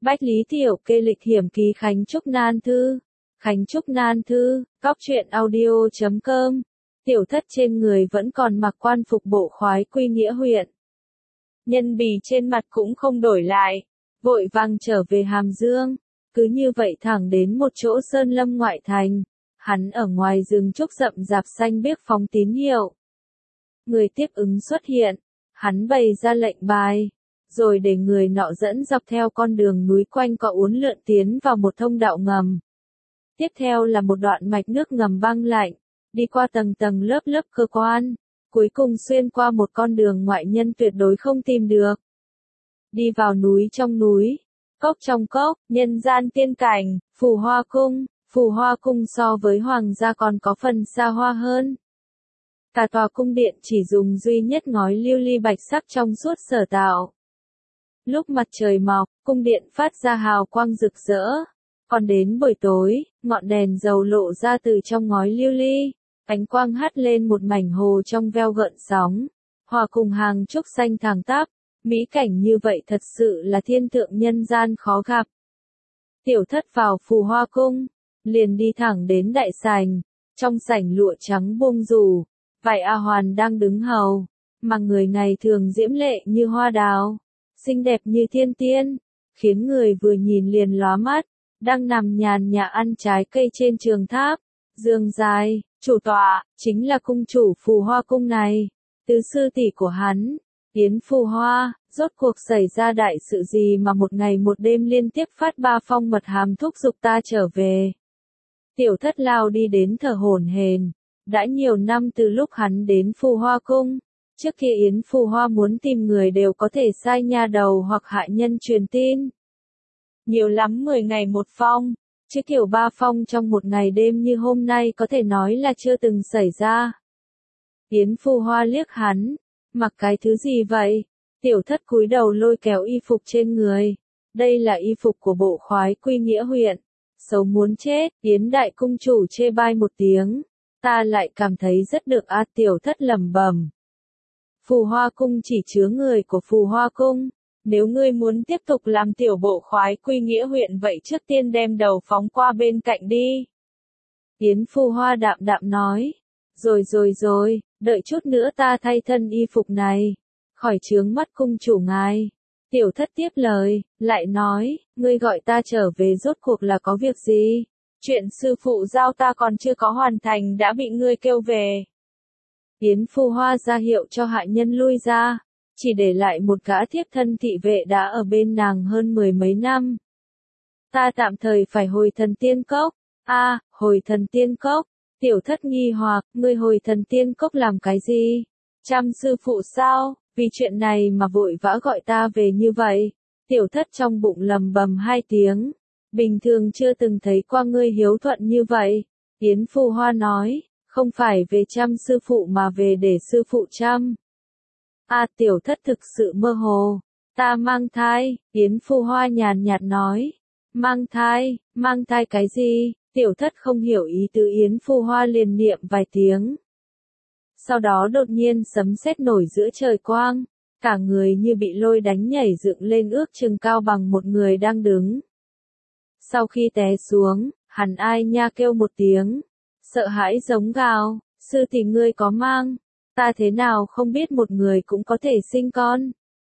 Bách Lý Tiểu Kê lịch hiểm ký Khánh Trúc Nan Thư. Khánh Trúc Nan Thư, góc truyện audio.com. Tiểu thất trên người vẫn còn mặc quan phục bộ khoái quy nghĩa huyện. Nhân bì trên mặt cũng không đổi lại, vội vàng trở về Hàm Dương. Cứ như vậy thẳng đến một chỗ sơn lâm ngoại thành. Hắn ở ngoài rừng trúc rậm rạp xanh biếc phóng tín hiệu. Người tiếp ứng xuất hiện, hắn bày ra lệnh bài, rồi để người nọ dẫn dọc theo con đường núi quanh co uốn lượn tiến vào một thông đạo ngầm. Tiếp theo là một đoạn mạch nước ngầm băng lạnh, đi qua tầng tầng lớp lớp cơ quan, cuối cùng xuyên qua một con đường ngoại nhân tuyệt đối không tìm được. Đi vào núi trong núi, cốc trong cốc, nhân gian tiên cảnh, Phù Hoa Cung. Phù Hoa Cung so với hoàng gia còn có phần xa hoa hơn. Cả tòa cung điện chỉ dùng duy nhất ngói lưu ly bạch sắc trong suốt sở tạo. Lúc mặt trời mọc, cung điện phát ra hào quang rực rỡ. Còn đến buổi tối, ngọn đèn dầu lộ ra từ trong ngói lưu ly. Ánh quang hắt lên một mảnh hồ trong veo gợn sóng. Hòa cùng hàng trúc xanh thẳng tắp. Mỹ cảnh như vậy thật sự là thiên thượng nhân gian khó gặp. Tiểu thất vào Phù Hoa Cung, liền đi thẳng đến đại sảnh. Trong sảnh lụa trắng buông rủ, vài A hoàn đang đứng hầu, mà người này thường diễm lệ như hoa đào, xinh đẹp như thiên tiên, khiến người vừa nhìn liền lóa mắt. Đang nằm nhàn nhã ăn trái cây trên trường tháp, giường dài, chủ tọa, chính là cung chủ Phù Hoa Cung này, tứ sư tỷ của hắn, Yến Phù Hoa. Rốt cuộc xảy ra đại sự gì mà một ngày một đêm liên tiếp phát 3 phong mật hàm thúc giục ta trở về. Tiểu thất lao đi đến thở hổn hển. Đã nhiều năm từ lúc hắn đến Phù Hoa Cung, trước kia Yến Phù Hoa muốn tìm người đều có thể sai nha đầu hoặc hạ nhân truyền tin. Nhiều lắm 10 ngày một phong, chứ kiểu 3 phong trong một ngày đêm như hôm nay có thể nói là chưa từng xảy ra. Yến Phù Hoa liếc hắn, mặc cái thứ gì vậy? Tiểu thất cúi đầu lôi kéo y phục trên người. Đây là y phục của bộ khoái quy nghĩa huyện. Xấu muốn chết, Yến đại cung chủ chê bai một tiếng. Ta lại cảm thấy rất được tiểu thất lẩm bẩm. Phù Hoa Cung chỉ chứa người của Phù Hoa Cung. Nếu ngươi muốn tiếp tục làm tiểu bộ khoái quy nghĩa huyện vậy trước tiên đem đầu phóng qua bên cạnh đi. Yến Phù Hoa đạm đạm nói. Rồi, đợi chút nữa ta thay thân y phục này. Khỏi chướng mắt cung chủ ngài. Tiểu thất tiếp lời, lại nói, ngươi gọi ta trở về rốt cuộc là có việc gì? Chuyện sư phụ giao ta còn chưa có hoàn thành đã bị ngươi kêu về. Yến Phù Hoa ra hiệu cho hạ nhân lui ra, chỉ để lại một gã thiếp thân thị vệ đã ở bên nàng hơn 10 mấy năm. Ta tạm thời phải hồi Thần Tiên Cốc. Hồi Thần Tiên Cốc. Tiểu thất nghi hoặc, ngươi hồi Thần Tiên Cốc làm cái gì? Chăm sư phụ sao? Vì chuyện này mà vội vã gọi ta về như vậy. Tiểu thất trong bụng lầm bầm 2 tiếng. Bình thường chưa từng thấy qua ngươi hiếu thuận như vậy. Yến Phù Hoa nói, không phải về chăm sư phụ mà về để sư phụ chăm. Tiểu thất thực sự mơ hồ. Ta mang thai, Yến Phù Hoa nhàn nhạt nói. Mang thai cái gì? Tiểu thất không hiểu ý tứ Yến Phù Hoa liền niệm vài tiếng. Sau đó đột nhiên sấm sét nổi giữa trời quang, cả người như bị lôi đánh nhảy dựng lên ước chừng cao bằng một người đang đứng. Sau khi té xuống, hắn ai nha kêu một tiếng, sợ hãi giống gào, sư tỷ ngươi có mang, ta thế nào không biết một người cũng có thể sinh con.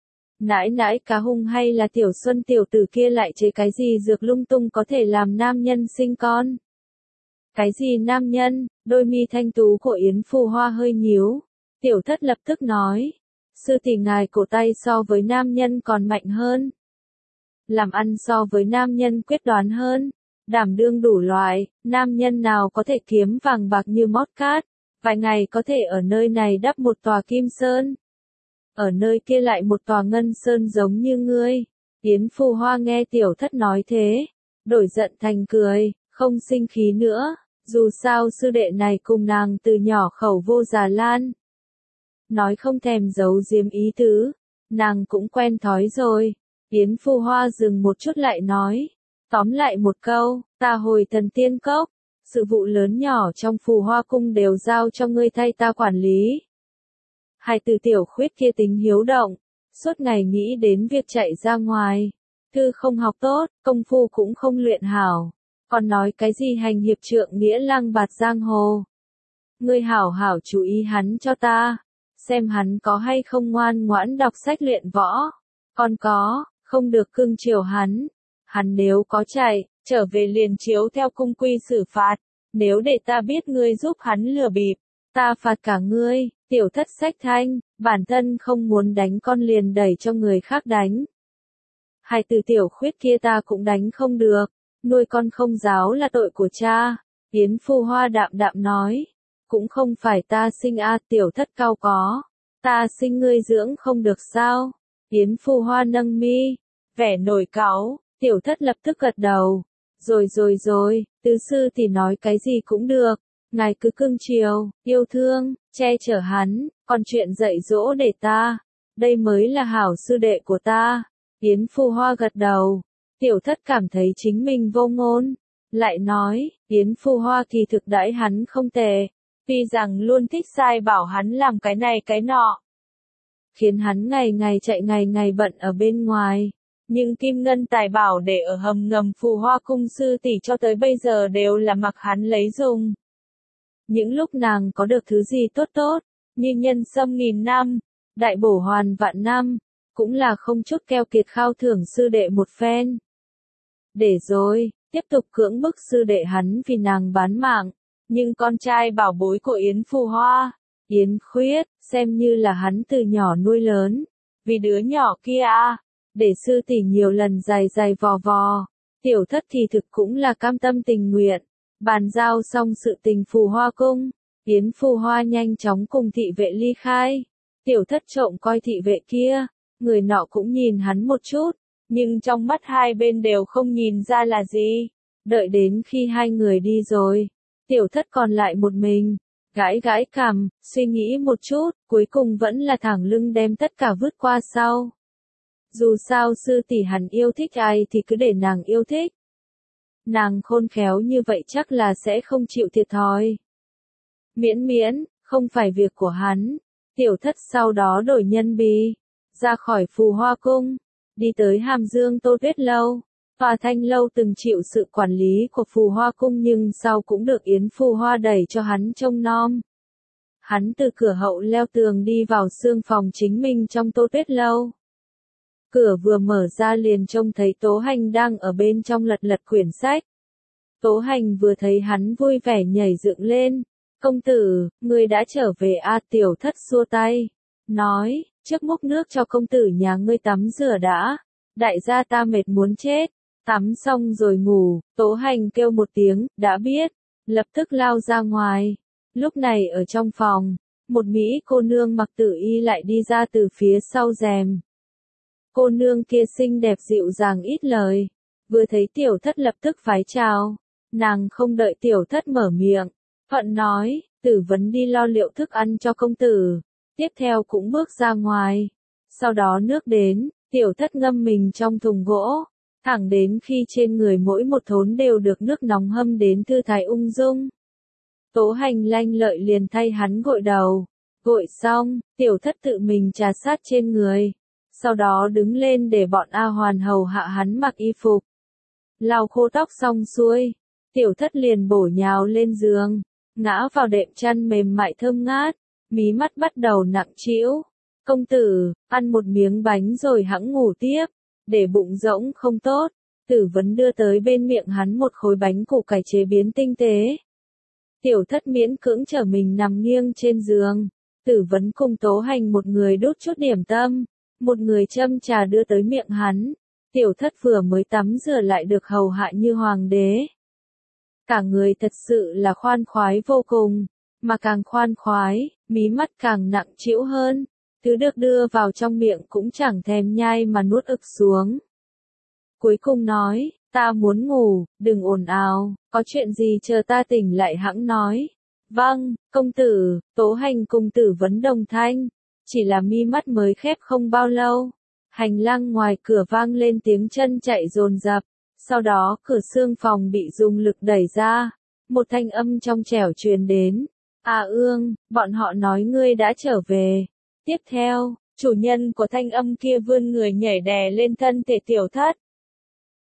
Nãi cá hung hay là Tiểu Xuân tiểu tử kia lại chế cái gì dược lung tung có thể làm nam nhân sinh con. Cái gì nam nhân? Đôi mi thanh tú của Yến Phù Hoa hơi nhíu. Tiểu thất lập tức nói. Sư tỷ ngài cổ tay so với nam nhân còn mạnh hơn. Làm ăn so với nam nhân quyết đoán hơn. Đảm đương đủ loại, nam nhân nào có thể kiếm vàng bạc như mót cát. Vài ngày có thể ở nơi này đắp một tòa kim sơn. Ở nơi kia lại một tòa ngân sơn giống như ngươi. Yến Phù Hoa nghe tiểu thất nói thế. Đổi giận thành cười, không sinh khí nữa. Dù sao sư đệ này cùng nàng từ nhỏ khẩu vô già lan. Nói không thèm giấu giếm ý tứ, nàng cũng quen thói rồi. Yến Phù Hoa dừng một chút lại nói. Tóm lại một câu, ta hồi Thần Tiên Cốc. Sự vụ lớn nhỏ trong Phù Hoa Cung đều giao cho ngươi thay ta quản lý. Hai từ tiểu khuyết kia tính hiếu động, suốt ngày nghĩ đến việc chạy ra ngoài. thư không học tốt, công phu cũng không luyện hảo. Còn nói cái gì hành hiệp trượng nghĩa lang bạt giang hồ. Ngươi hảo hảo chú ý hắn cho ta, xem hắn có hay không ngoan ngoãn đọc sách luyện võ. Còn có, không được cưng chiều hắn. Hắn nếu có chạy, trở về liền chiếu theo cung quy xử phạt. Nếu để ta biết ngươi giúp hắn lừa bịp, ta phạt cả ngươi. Tiểu thất sách thanh, bản thân không muốn đánh con liền đẩy cho người khác đánh. Hai từ tiểu khuyết kia ta cũng đánh không được, nuôi con không giáo là tội của cha. Yến Phu Hoa đạm đạm nói, cũng không phải ta sinh tiểu thất cao có, ta sinh ngươi dưỡng không được sao? Yến Phu Hoa nâng mi, vẻ nổi cáu, tiểu thất lập tức gật đầu. Rồi, tứ sư thì nói cái gì cũng được, ngài cứ cưng chiều, yêu thương, che chở hắn, còn chuyện dạy dỗ để ta, đây mới là hảo sư đệ của ta. Yến Phu Hoa gật đầu, tiểu thất cảm thấy chính mình vô ngôn, lại nói, Yến Phu Hoa kỳ thực đãi hắn không tệ, tuy rằng luôn thích sai bảo hắn làm cái này cái nọ, khiến hắn ngày ngày chạy ngày ngày bận ở bên ngoài. Nhưng kim ngân tài bảo để ở hầm ngầm Phù Hoa cung sư tỷ cho tới bây giờ đều là mặc hắn lấy dùng. Những lúc nàng có được thứ gì tốt tốt, như nhân sâm 1000 năm, đại bổ hoàn vạn năm, cũng là không chút keo kiệt khao thưởng sư đệ một phen. Để rồi, tiếp tục cưỡng bức sư đệ hắn vì nàng bán mạng, nhưng con trai bảo bối của Yến Phu Hoa, Yến Khuyết, xem như là hắn từ nhỏ nuôi lớn, vì đứa nhỏ kia để sư tỷ nhiều lần giày vò, tiểu thất thì thực cũng là cam tâm tình nguyện. Bàn giao xong sự tình Phù Hoa cung, Yến Phu Hoa nhanh chóng cùng thị vệ ly khai. Tiểu thất trộm coi thị vệ kia, người nọ cũng nhìn hắn một chút, nhưng trong mắt hai bên đều không nhìn ra là gì. Đợi đến khi hai người đi rồi, tiểu thất còn lại một mình, gãi cằm, suy nghĩ một chút, cuối cùng vẫn là thẳng lưng đem tất cả vứt qua sau. Dù sao sư tỷ hắn yêu thích ai thì cứ để nàng yêu thích. Nàng khôn khéo như vậy chắc là sẽ không chịu thiệt thòi. Miễn, không phải việc của hắn. Tiểu thất sau đó đổi nhân bì, ra khỏi Phù Hoa cung, đi tới Hàm Dương Tô Tuyết lâu. Tòa Thanh lâu từng chịu sự quản lý của Phù Hoa cung nhưng sau cũng được Yến Phu Hoa đẩy cho hắn trông nom. Hắn từ cửa hậu leo tường đi vào xương phòng chính mình trong Tô Tuyết lâu. Cửa vừa mở ra liền trông thấy Tố Hành đang ở bên trong lật quyển sách. Tố Hành vừa thấy hắn vui vẻ nhảy dựng lên. Công tử, ngươi đã trở về tiểu thất xua tay. Nói, trước múc nước cho công tử nhà ngươi tắm rửa đã. Đại gia ta mệt muốn chết. Tắm xong rồi ngủ, Tố Hành kêu một tiếng, đã biết. Lập tức lao ra ngoài. Lúc này ở trong phòng, một Mỹ cô nương mặc tử y lại đi ra từ phía sau rèm. Cô nương kia xinh đẹp dịu dàng ít lời, vừa thấy tiểu thất lập tức vái chào, nàng không đợi tiểu thất mở miệng, thuận nói, tử vấn đi lo liệu thức ăn cho công tử, tiếp theo cũng bước ra ngoài, sau đó nước đến, tiểu thất ngâm mình trong thùng gỗ, thẳng đến khi trên người mỗi một thốn đều được nước nóng hâm đến thư thái ung dung. Tố Hành lanh lợi liền thay hắn gội đầu, gội xong, tiểu thất tự mình trà sát trên người. Sau đó đứng lên để bọn A Hoàn hầu hạ hắn mặc y phục. Lau khô tóc xong xuôi, tiểu thất liền bổ nhào lên giường, ngã vào đệm chăn mềm mại thơm ngát, mí mắt bắt đầu nặng trĩu. Công tử, ăn một miếng bánh rồi hẵng ngủ tiếp, để bụng rỗng không tốt. Tử vấn đưa tới bên miệng hắn một khối bánh củ cải chế biến tinh tế. Tiểu thất miễn cưỡng trở mình nằm nghiêng trên giường. Tử vấn cùng Tố Hành một người đút chút điểm tâm. Một người châm trà đưa tới miệng hắn, tiểu thất vừa mới tắm rửa lại được hầu hạ như hoàng đế. Cả người thật sự là khoan khoái vô cùng, mà càng khoan khoái, mí mắt càng nặng trĩu hơn, thứ được đưa vào trong miệng cũng chẳng thèm nhai mà nuốt ực xuống. Cuối cùng nói, ta muốn ngủ, đừng ồn ào, có chuyện gì chờ ta tỉnh lại hẵng nói. Vâng, công tử, Tố Hành cùng Tử vấn đồng thanh. Chỉ là mi mắt mới khép không bao lâu, hành lang ngoài cửa vang lên tiếng chân chạy dồn dập, sau đó cửa xương phòng bị dùng lực đẩy ra, một thanh âm trong trẻo truyền đến, Ương, bọn họ nói ngươi đã trở về. Tiếp theo, chủ nhân của thanh âm kia vươn người nhảy đè lên thân thể tiểu thất,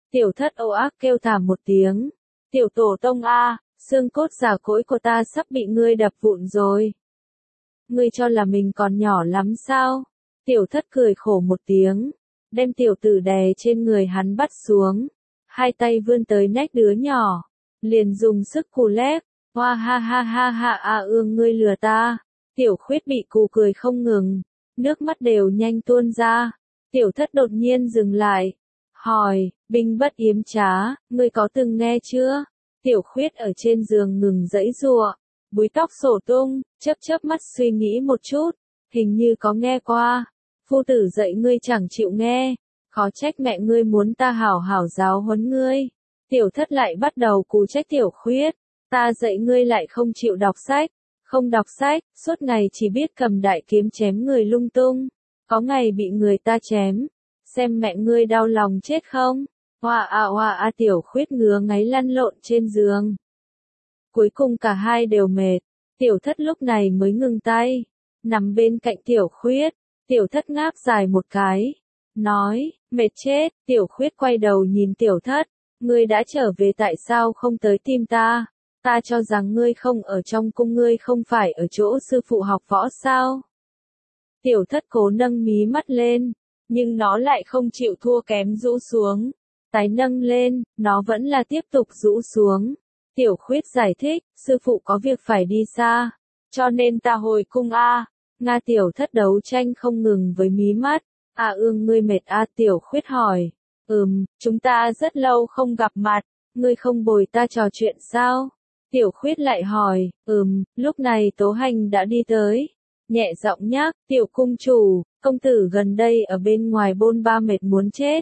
Tiểu thất ồ ác kêu thảm một tiếng. Tiểu tổ tông a, xương cốt già cỗi của ta sắp bị ngươi đập vụn rồi. Ngươi cho là mình còn nhỏ lắm sao? Tiểu thất cười khổ một tiếng, đem tiểu tử đè trên người hắn bắt xuống. Hai tay vươn tới nách đứa nhỏ, liền dùng sức cù lép. Hoa ha ha ha ha a ương ngươi lừa ta. Tiểu khuyết bị cù cười không ngừng, nước mắt đều nhanh tuôn ra. Tiểu thất đột nhiên dừng lại, hỏi, binh bất yếm trá, ngươi có từng nghe chưa? Tiểu khuyết ở trên giường ngừng giãy giụa, búi tóc xổ tung, chớp chớp mắt suy nghĩ một chút, hình như có nghe qua. Phu tử dạy ngươi chẳng chịu nghe, khó trách mẹ ngươi muốn ta hảo hảo giáo huấn ngươi. Tiểu thất lại bắt đầu cù trách tiểu khuyết, ta dạy ngươi lại không chịu đọc sách, không đọc sách, suốt ngày chỉ biết cầm đại kiếm chém người lung tung, có ngày bị người ta chém, xem mẹ ngươi đau lòng chết không? Hoa a tiểu khuyết ngứa ngáy lăn lộn trên giường. Cuối cùng cả hai đều mệt, tiểu thất lúc này mới ngừng tay, nằm bên cạnh tiểu khuyết, tiểu thất ngáp dài một cái, nói, mệt chết, tiểu khuyết quay đầu nhìn tiểu thất, ngươi đã trở về tại sao không tới tìm ta? Ta cho rằng ngươi không ở trong cung, ngươi không phải ở chỗ sư phụ học võ sao? Tiểu thất cố nâng mí mắt lên, nhưng nó lại không chịu thua kém rũ xuống. Tái nâng lên, nó vẫn là tiếp tục rũ xuống. Tiểu khuyết giải thích, sư phụ có việc phải đi xa, cho nên ta hồi cung a. Nga tiểu thất đấu tranh không ngừng với mí mắt. À ương ngươi mệt a tiểu khuyết hỏi. Chúng ta rất lâu không gặp mặt, ngươi không bồi ta trò chuyện sao? Tiểu khuyết lại hỏi, lúc này Tố Hành đã đi tới. Nhẹ giọng nhắc, tiểu cung chủ, công tử gần đây ở bên ngoài bôn ba mệt muốn chết.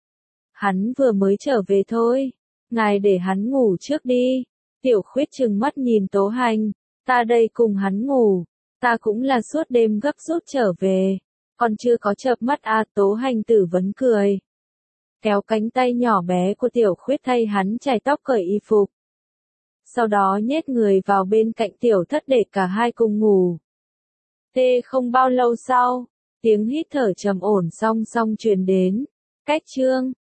Hắn vừa mới trở về thôi, ngài để hắn ngủ trước đi. Tiểu khuyết trừng mắt nhìn Tố Hành, ta đây cùng hắn ngủ, ta cũng là suốt đêm gấp rút trở về, còn chưa có chợp mắt a. Tố Hành tử vấn cười, kéo cánh tay nhỏ bé của tiểu khuyết thay hắn chải tóc cởi y phục. Sau đó nhét người vào bên cạnh tiểu thất để cả hai cùng ngủ. Không bao lâu sau, tiếng hít thở trầm ổn song song truyền đến. Cách chương